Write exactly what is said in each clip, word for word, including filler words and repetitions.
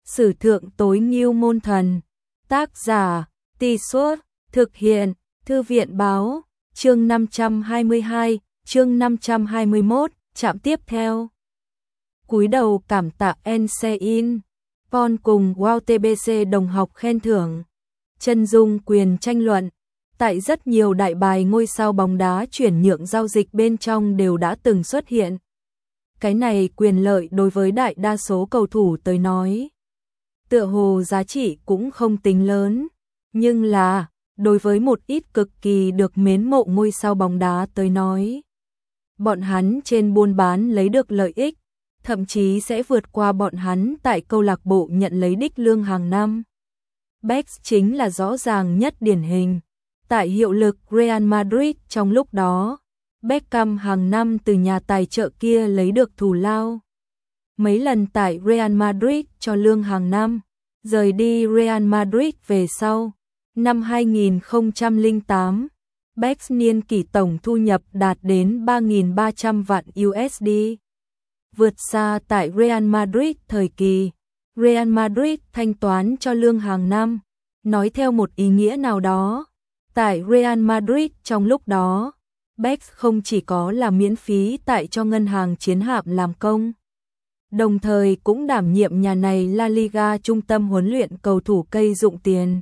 Sử thượng tối ngưu môn thần. Tác giả, Tì Suốt, thực hiện, Thư viện báo, chương năm trăm hai mươi hai, chương năm trăm hai mươi mốt, trạm tiếp theo. Cúi đầu cảm tạ en xê in, Pon cùng Wow tê bê xê đồng học khen thưởng. Chân dung quyền tranh luận. Tại rất nhiều đại bài ngôi sao bóng đá chuyển nhượng giao dịch bên trong đều đã từng xuất hiện. Cái này quyền lợi đối với đại đa số cầu thủ tới nói, tựa hồ giá trị cũng không tính lớn, nhưng là đối với một ít cực kỳ được mến mộ ngôi sao bóng đá tới nói, bọn hắn trên buôn bán lấy được lợi ích, thậm chí sẽ vượt qua bọn hắn tại câu lạc bộ nhận lấy đích lương hàng năm. Beckham chính là rõ ràng nhất điển hình. Tại hiệu lực Real Madrid trong lúc đó, Beckham hàng năm từ nhà tài trợ kia lấy được thù lao. Mấy lần tại Real Madrid cho lương hàng năm, rời đi Real Madrid về sau, năm hai nghìn không trăm lẻ tám, Beckham niên kỷ tổng thu nhập đạt đến ba nghìn ba trăm vạn u ét đê. Vượt xa tại Real Madrid thời kỳ, Real Madrid thanh toán cho lương hàng năm, nói theo một ý nghĩa nào đó. Tại Real Madrid trong lúc đó, Beckham không chỉ có là miễn phí tại cho ngân hàng chiến hạm làm công, đồng thời cũng đảm nhiệm nhà này La Liga trung tâm huấn luyện cầu thủ cây dụng tiền.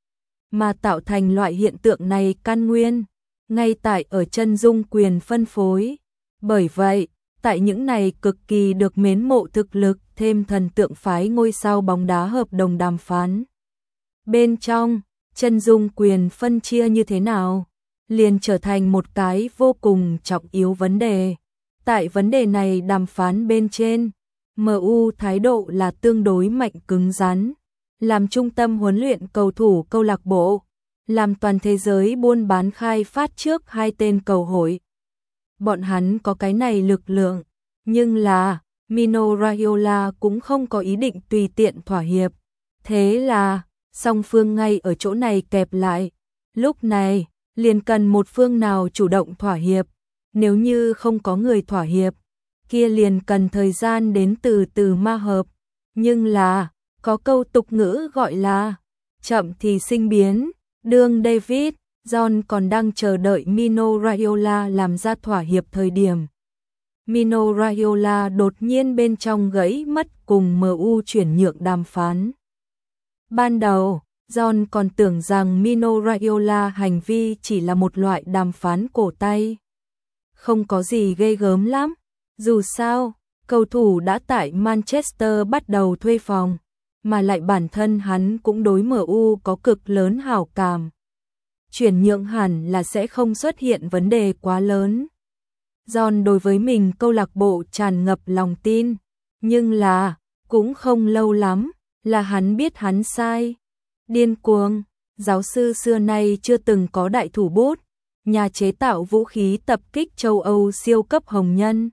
Mà tạo thành loại hiện tượng này căn nguyên, ngay tại ở chân dung quyền phân phối. Bởi vậy, tại những này cực kỳ được mến mộ thực lực thêm thần tượng phái ngôi sao bóng đá hợp đồng đàm phán. Bên trong, chân dung quyền phân chia như thế nào, liền trở thành một cái vô cùng trọng yếu vấn đề. Tại vấn đề này đàm phán bên trên, em u thái độ là tương đối mạnh cứng rắn, làm trung tâm huấn luyện cầu thủ câu lạc bộ, làm toàn thế giới buôn bán khai phát trước hai tên cầu hội. Bọn hắn có cái này lực lượng, nhưng là Mino Raiola cũng không có ý định tùy tiện thỏa hiệp. Thế là song phương ngay ở chỗ này kẹp lại. Lúc này, liền cần một phương nào chủ động thỏa hiệp. Nếu như không có người thỏa hiệp, kia liền cần thời gian đến từ từ ma hợp. Nhưng là, có câu tục ngữ gọi là chậm thì sinh biến. Đương David, John còn đang chờ đợi Mino Raiola làm ra thỏa hiệp thời điểm. Mino Raiola đột nhiên bên trong gãy mất cùng em u chuyển nhượng đàm phán. Ban đầu, John còn tưởng rằng Mino Raiola hành vi chỉ là một loại đàm phán cổ tay. Không có gì ghê gớm lắm. Dù sao, cầu thủ đã tại Manchester bắt đầu thuê phòng, mà lại bản thân hắn cũng đối em u có cực lớn hảo cảm. Chuyển nhượng hẳn là sẽ không xuất hiện vấn đề quá lớn. John đối với mình câu lạc bộ tràn ngập lòng tin, nhưng là, cũng không lâu lắm, là hắn biết hắn sai. Điên cuồng, giáo sư xưa nay chưa từng có đại thủ bút, nhà chế tạo vũ khí tập kích châu Âu siêu cấp hồng nhân.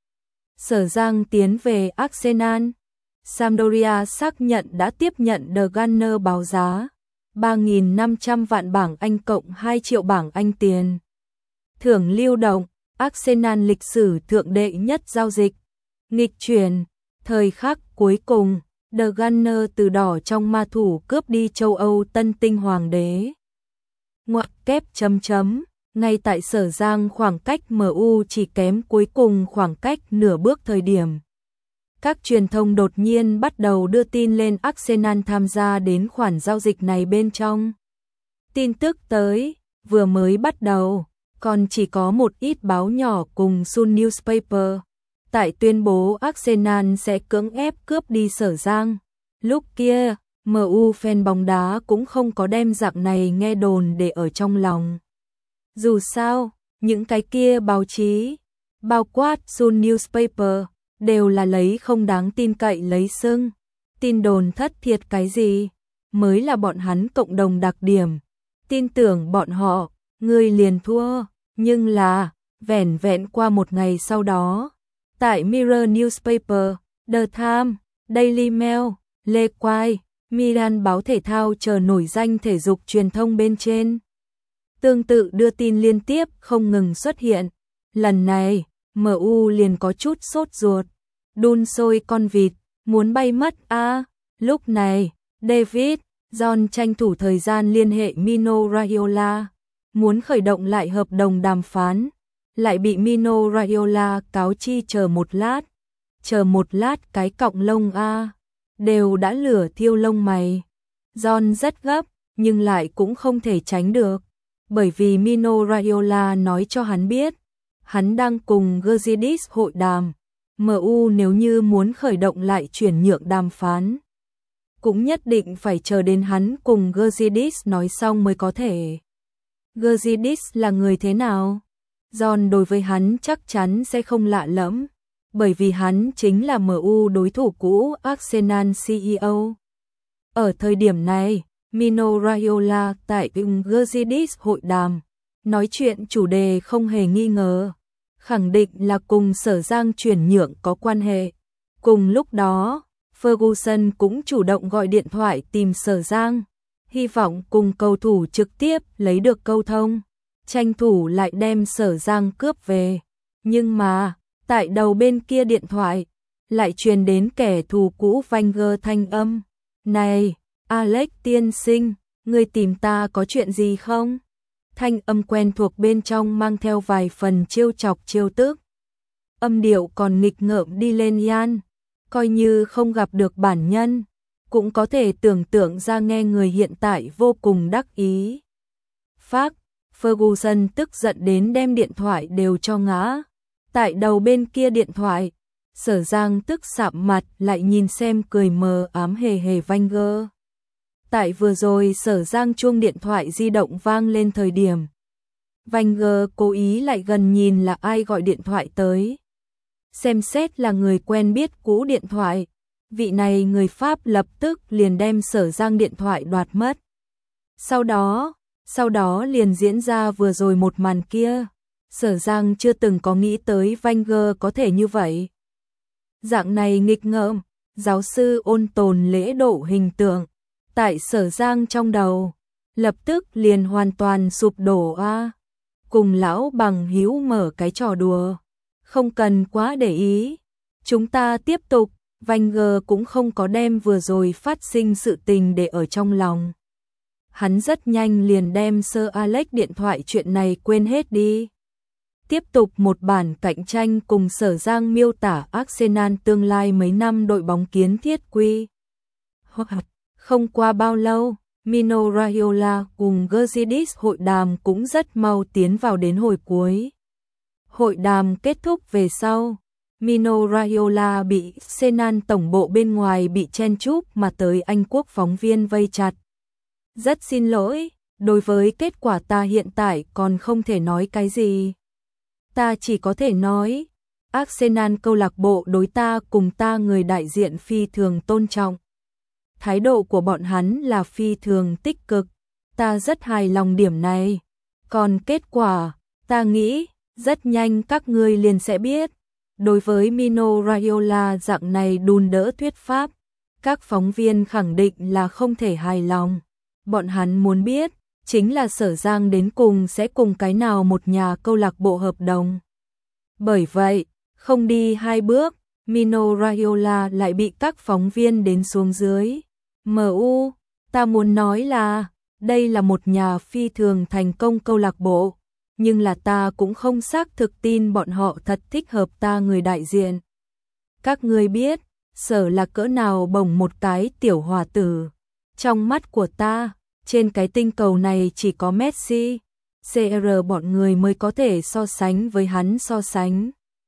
Sở Giang tiến về Arsenal, Sampdoria xác nhận đã tiếp nhận The Gunner báo giá ba nghìn năm trăm vạn bảng Anh cộng hai triệu bảng Anh tiền. Thưởng lưu động, Arsenal lịch sử thượng đệ nhất giao dịch. Nghịch chuyển, thời khắc cuối cùng, The Gunner từ đỏ trong ma thủ cướp đi châu Âu tân tinh hoàng đế. Ngoặc kép chấm chấm, ngay tại Sở Giang khoảng cách em u chỉ kém cuối cùng khoảng cách nửa bước thời điểm. Các truyền thông đột nhiên bắt đầu đưa tin lên Arsenal tham gia đến khoản giao dịch này bên trong. Tin tức tới, vừa mới bắt đầu, còn chỉ có một ít báo nhỏ cùng Sun Newspaper. Tại tuyên bố Arsenal sẽ cưỡng ép cướp đi Sở Giang. Lúc kia, em u fan bóng đá cũng không có đem dạng này nghe đồn để ở trong lòng. Dù sao, những cái kia báo chí, bao quát Sun Newspaper, đều là lấy không đáng tin cậy lấy xưng. Tin đồn thất thiệt cái gì, mới là bọn hắn cộng đồng đặc điểm. Tin tưởng bọn họ, người liền thua. Nhưng là, vẻn vẹn qua một ngày sau đó, tại Mirror Newspaper, The Times, Daily Mail, Le Quai, Milan báo thể thao chờ nổi danh thể dục truyền thông bên trên. Tương tự đưa tin liên tiếp không ngừng xuất hiện. Lần này, em u liền có chút sốt ruột. Đun sôi con vịt, muốn bay mất a. À, Lúc này, David, John tranh thủ thời gian liên hệ Mino Raiola, muốn khởi động lại hợp đồng đàm phán, lại bị Mino Raiola cáo chi chờ một lát. Chờ một lát cái cọng lông a, đều đã lửa thiêu lông mày. John rất gấp, nhưng lại cũng không thể tránh được, bởi vì Mino Raiola nói cho hắn biết, hắn đang cùng Gazidis hội đàm. em u nếu như muốn khởi động lại chuyển nhượng đàm phán, cũng nhất định phải chờ đến hắn cùng Gazidis nói xong mới có thể. Gazidis là người thế nào? John đối với hắn chắc chắn sẽ không lạ lẫm, bởi vì hắn chính là em u đối thủ cũ Arsenal xê e ô. Ở thời điểm này, Mino Raiola tại Gazidis hội đàm, nói chuyện chủ đề không hề nghi ngờ, khẳng định là cùng Sở Giang chuyển nhượng có quan hệ. Cùng lúc đó, Ferguson cũng chủ động gọi điện thoại tìm Sở Giang, hy vọng cùng cầu thủ trực tiếp lấy được câu thông, tranh thủ lại đem Sở Giang cướp về. Nhưng mà, tại đầu bên kia điện thoại, lại truyền đến kẻ thù cũ Wenger thanh âm. Này, Alex tiên sinh, ngươi tìm ta có chuyện gì không? Thanh âm quen thuộc bên trong mang theo vài phần trêu chọc trêu tức. Âm điệu còn nghịch ngợm đi lên Ian, coi như không gặp được bản nhân, cũng có thể tưởng tượng ra nghe người hiện tại vô cùng đắc ý. Phác, Ferguson tức giận đến đem điện thoại đều cho ngã. Tại đầu bên kia điện thoại, Sở Giang tức sạm mặt lại nhìn xem cười mờ ám hề hề Wenger. Tại vừa rồi Sở Giang chuông điện thoại di động vang lên thời điểm, Wenger cố ý lại gần nhìn là ai gọi điện thoại tới. Xem xét là người quen biết cũ điện thoại, vị này người Pháp lập tức liền đem Sở Giang điện thoại đoạt mất. Sau đó, sau đó liền diễn ra vừa rồi một màn kia. Sở Giang chưa từng có nghĩ tới Wenger có thể như vậy. Dạng này nghịch ngợm, giáo sư ôn tồn lễ độ hình tượng, tại Sở Giang trong đầu, lập tức liền hoàn toàn sụp đổ a. Cùng lão bằng hữu mở cái trò đùa, không cần quá để ý. Chúng ta tiếp tục, Wenger cũng không có đem vừa rồi phát sinh sự tình để ở trong lòng. Hắn rất nhanh liền đem Sir Alex điện thoại chuyện này quên hết đi. Tiếp tục một bản cạnh tranh cùng Sở Giang miêu tả Arsenal tương lai mấy năm đội bóng kiến thiết quy. Không qua bao lâu, Mino Raiola cùng Gazidis hội đàm cũng rất mau tiến vào đến hồi cuối. Hội đàm kết thúc về sau, Mino Raiola bị Arsenal tổng bộ bên ngoài bị chen chúc mà tới Anh quốc phóng viên vây chặt. Rất xin lỗi, đối với kết quả ta hiện tại còn không thể nói cái gì. Ta chỉ có thể nói, Arsenal câu lạc bộ đối ta cùng ta người đại diện phi thường tôn trọng. Thái độ của bọn hắn là phi thường tích cực, ta rất hài lòng điểm này. Còn kết quả, ta nghĩ, rất nhanh các ngươi liền sẽ biết. Đối với Mino Raiola dạng này đùn đỡ thuyết pháp, các phóng viên khẳng định là không thể hài lòng. Bọn hắn muốn biết, chính là Sở Giang đến cùng sẽ cùng cái nào một nhà câu lạc bộ hợp đồng. Bởi vậy, không đi hai bước, Mino Raiola lại bị các phóng viên đến xuống dưới. em u, ta muốn nói là, đây là một nhà phi thường thành công câu lạc bộ, nhưng là ta cũng không xác thực tin bọn họ thật thích hợp ta người đại diện. Các ngươi biết, Sở là cỡ nào bổng một cái tiểu hòa tử. Trong mắt của ta, trên cái tinh cầu này chỉ có Messi, xê rờ bọn người mới có thể so sánh với hắn so sánh.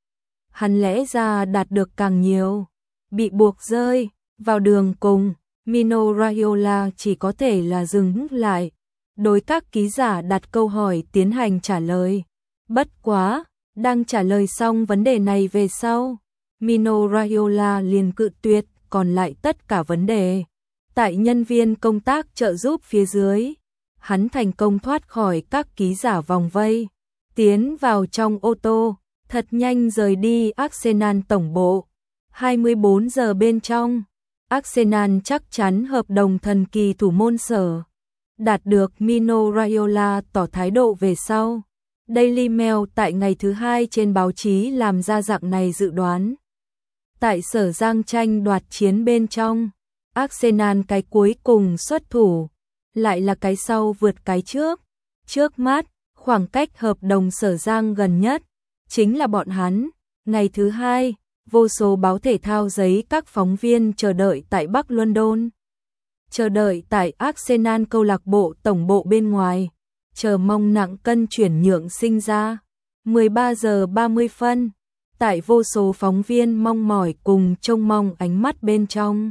Hắn lẽ ra đạt được càng nhiều, bị buộc rơi vào đường cùng, Mino Raiola chỉ có thể là dừng lại, đối các ký giả đặt câu hỏi tiến hành trả lời. Bất quá, đang trả lời xong vấn đề này về sau, Mino Raiola liền cự tuyệt còn lại tất cả vấn đề. Tại nhân viên công tác trợ giúp phía dưới, hắn thành công thoát khỏi các ký giả vòng vây, tiến vào trong ô tô, thật nhanh rời đi Arsenal tổng bộ. hai mươi bốn giờ bên trong, Arsenal chắc chắn hợp đồng thần kỳ thủ môn Sở. Đạt được Mino Raiola tỏ thái độ về sau. Daily Mail tại ngày thứ hai trên báo chí làm ra dạng này dự đoán. Tại Sở Giang tranh đoạt chiến bên trong, Arsenal cái cuối cùng xuất thủ, lại là cái sau vượt cái trước. Trước mắt, khoảng cách hợp đồng Sở Giang gần nhất, chính là bọn hắn. Ngày thứ hai, vô số báo thể thao giấy các phóng viên chờ đợi tại Bắc London. Chờ đợi tại Arsenal câu lạc bộ tổng bộ bên ngoài, chờ mong nặng cân chuyển nhượng sinh ra. mười ba giờ ba mươi phân, tại vô số phóng viên mong mỏi cùng trông mong ánh mắt bên trong.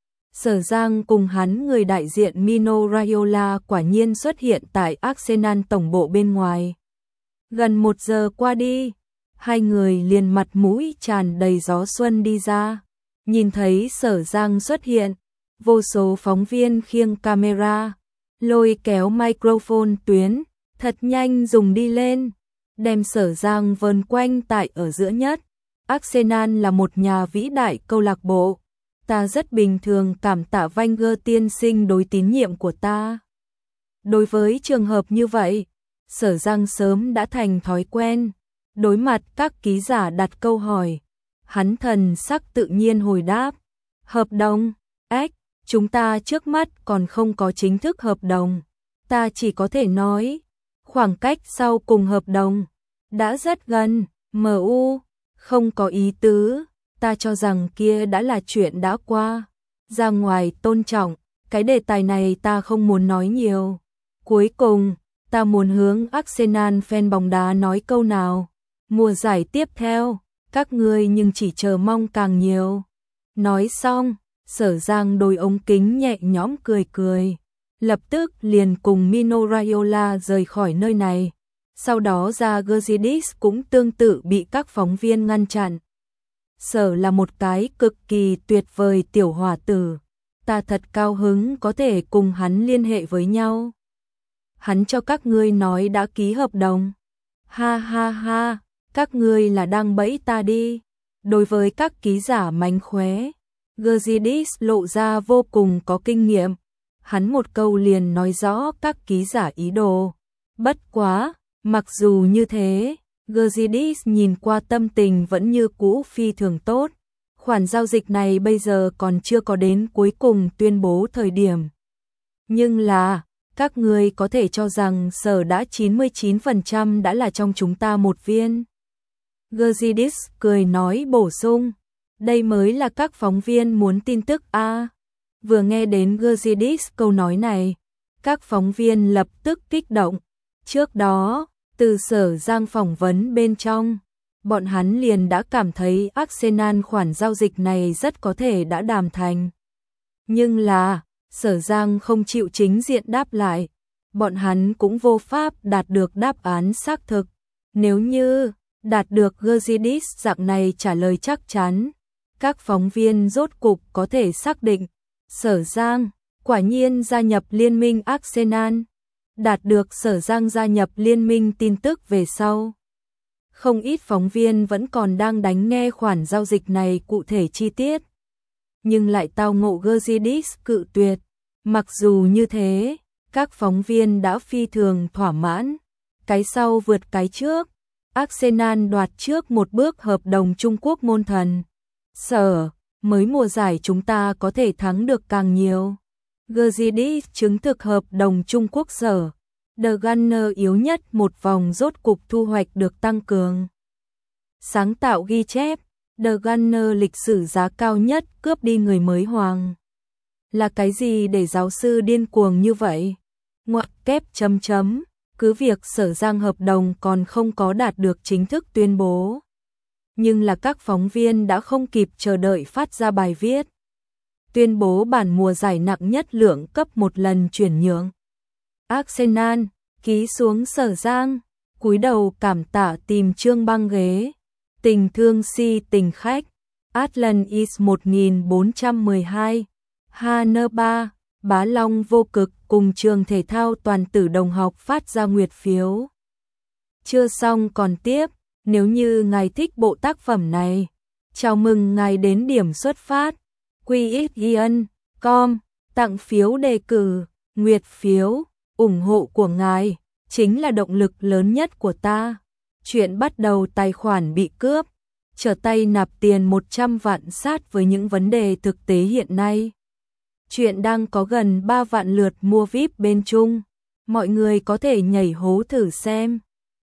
Sở Giang cùng hắn người đại diện Mino Raiola quả nhiên xuất hiện tại Arsenal tổng bộ bên ngoài. Gần một giờ qua đi, hai người liền mặt mũi tràn đầy gió xuân đi ra. Nhìn thấy Sở Giang xuất hiện, vô số phóng viên khiêng camera, lôi kéo microphone tuyến, thật nhanh dùng đi lên, đem Sở Giang vờn quanh tại ở giữa nhất. Arsenal là một nhà vĩ đại câu lạc bộ. Ta rất bình thường cảm tạ Wenger tiên sinh đối tín nhiệm của ta. Đối với trường hợp như vậy, Sở Giang sớm đã thành thói quen. Đối mặt các ký giả đặt câu hỏi, hắn thần sắc tự nhiên hồi đáp. Hợp đồng, ếch, chúng ta trước mắt còn không có chính thức hợp đồng. Ta chỉ có thể nói, khoảng cách sau cùng hợp đồng đã rất gần. em u không có ý tứ, ta cho rằng kia đã là chuyện đã qua. Ra ngoài tôn trọng, cái đề tài này ta không muốn nói nhiều. Cuối cùng, ta muốn hướng Arsenal fan bóng đá nói câu nào. Mùa giải tiếp theo, các ngươi nhưng chỉ chờ mong càng nhiều. Nói xong, Sở Giang đôi ống kính nhẹ nhõm cười cười. Lập tức liền cùng Mino Raiola rời khỏi nơi này. Sau đó ra Gazidis cũng tương tự bị các phóng viên ngăn chặn. Sở là một cái cực kỳ tuyệt vời tiểu hòa tử. Ta thật cao hứng có thể cùng hắn liên hệ với nhau. Hắn cho các ngươi nói đã ký hợp đồng. Ha ha ha, các ngươi là đang bẫy ta đi. Đối với các ký giả mánh khóe, Gazidis lộ ra vô cùng có kinh nghiệm. Hắn một câu liền nói rõ các ký giả ý đồ. Bất quá, mặc dù như thế, Gazidis nhìn qua tâm tình vẫn như cũ phi thường tốt. Khoản giao dịch này bây giờ còn chưa có đến cuối cùng tuyên bố thời điểm. Nhưng là, các người có thể cho rằng Sở đã chín mươi chín phần trăm đã là trong chúng ta một viên. Gazidis cười nói bổ sung, đây mới là các phóng viên muốn tin tức a. À, vừa nghe đến Gazidis câu nói này, các phóng viên lập tức kích động. Trước đó, từ Sở Giang phỏng vấn bên trong, bọn hắn liền đã cảm thấy Arsenal khoản giao dịch này rất có thể đã đàm thành. Nhưng là, Sở Giang không chịu chính diện đáp lại, bọn hắn cũng vô pháp đạt được đáp án xác thực. Nếu như đạt được Gazidis dạng này trả lời chắc chắn, các phóng viên rốt cục có thể xác định, Sở Giang quả nhiên gia nhập liên minh Arsenal. Đạt được Sở Giang gia nhập liên minh tin tức về sau, không ít phóng viên vẫn còn đang đánh nghe khoản giao dịch này cụ thể chi tiết, nhưng lại tao ngộ Gazidis cự tuyệt. Mặc dù như thế, các phóng viên đã phi thường thỏa mãn. Cái sau vượt cái trước, Arsenal đoạt trước một bước hợp đồng Trung Quốc môn thần. Sở, mới mùa giải chúng ta có thể thắng được càng nhiều. Gazidis chứng thực hợp đồng Trung Quốc Sở. The Gunner yếu nhất một vòng rốt cục thu hoạch được tăng cường. Sáng tạo ghi chép, The Gunner lịch sử giá cao nhất cướp đi người mới hoàng. Là cái gì để giáo sư điên cuồng như vậy? Ngoặc kép chấm chấm, cứ việc Sở Giang hợp đồng còn không có đạt được chính thức tuyên bố. Nhưng là các phóng viên đã không kịp chờ đợi phát ra bài viết. Tuyên bố bản mùa giải nặng nhất lượng cấp một lần chuyển nhượng. Arsenal, ký xuống Sở Giang, cúi đầu cảm tạ tìm trương băng ghế. Tình thương si tình khách, Atlantis một nghìn bốn trăm mười hai, Hanơ ba, Bá Long vô cực cùng trường thể thao toàn tử đồng học phát ra nguyệt phiếu. Chưa xong còn tiếp, nếu như ngài thích bộ tác phẩm này, chào mừng ngài đến điểm xuất phát. quy ích ian chấm com, tặng phiếu đề cử, nguyệt phiếu, ủng hộ của ngài, chính là động lực lớn nhất của ta. Chuyện bắt đầu tài khoản bị cướp, trở tay nạp tiền một trăm vạn sát với những vấn đề thực tế hiện nay. Chuyện đang có gần ba vạn lượt mua vi ai pi bên Trung. Mọi người có thể nhảy hố thử xem.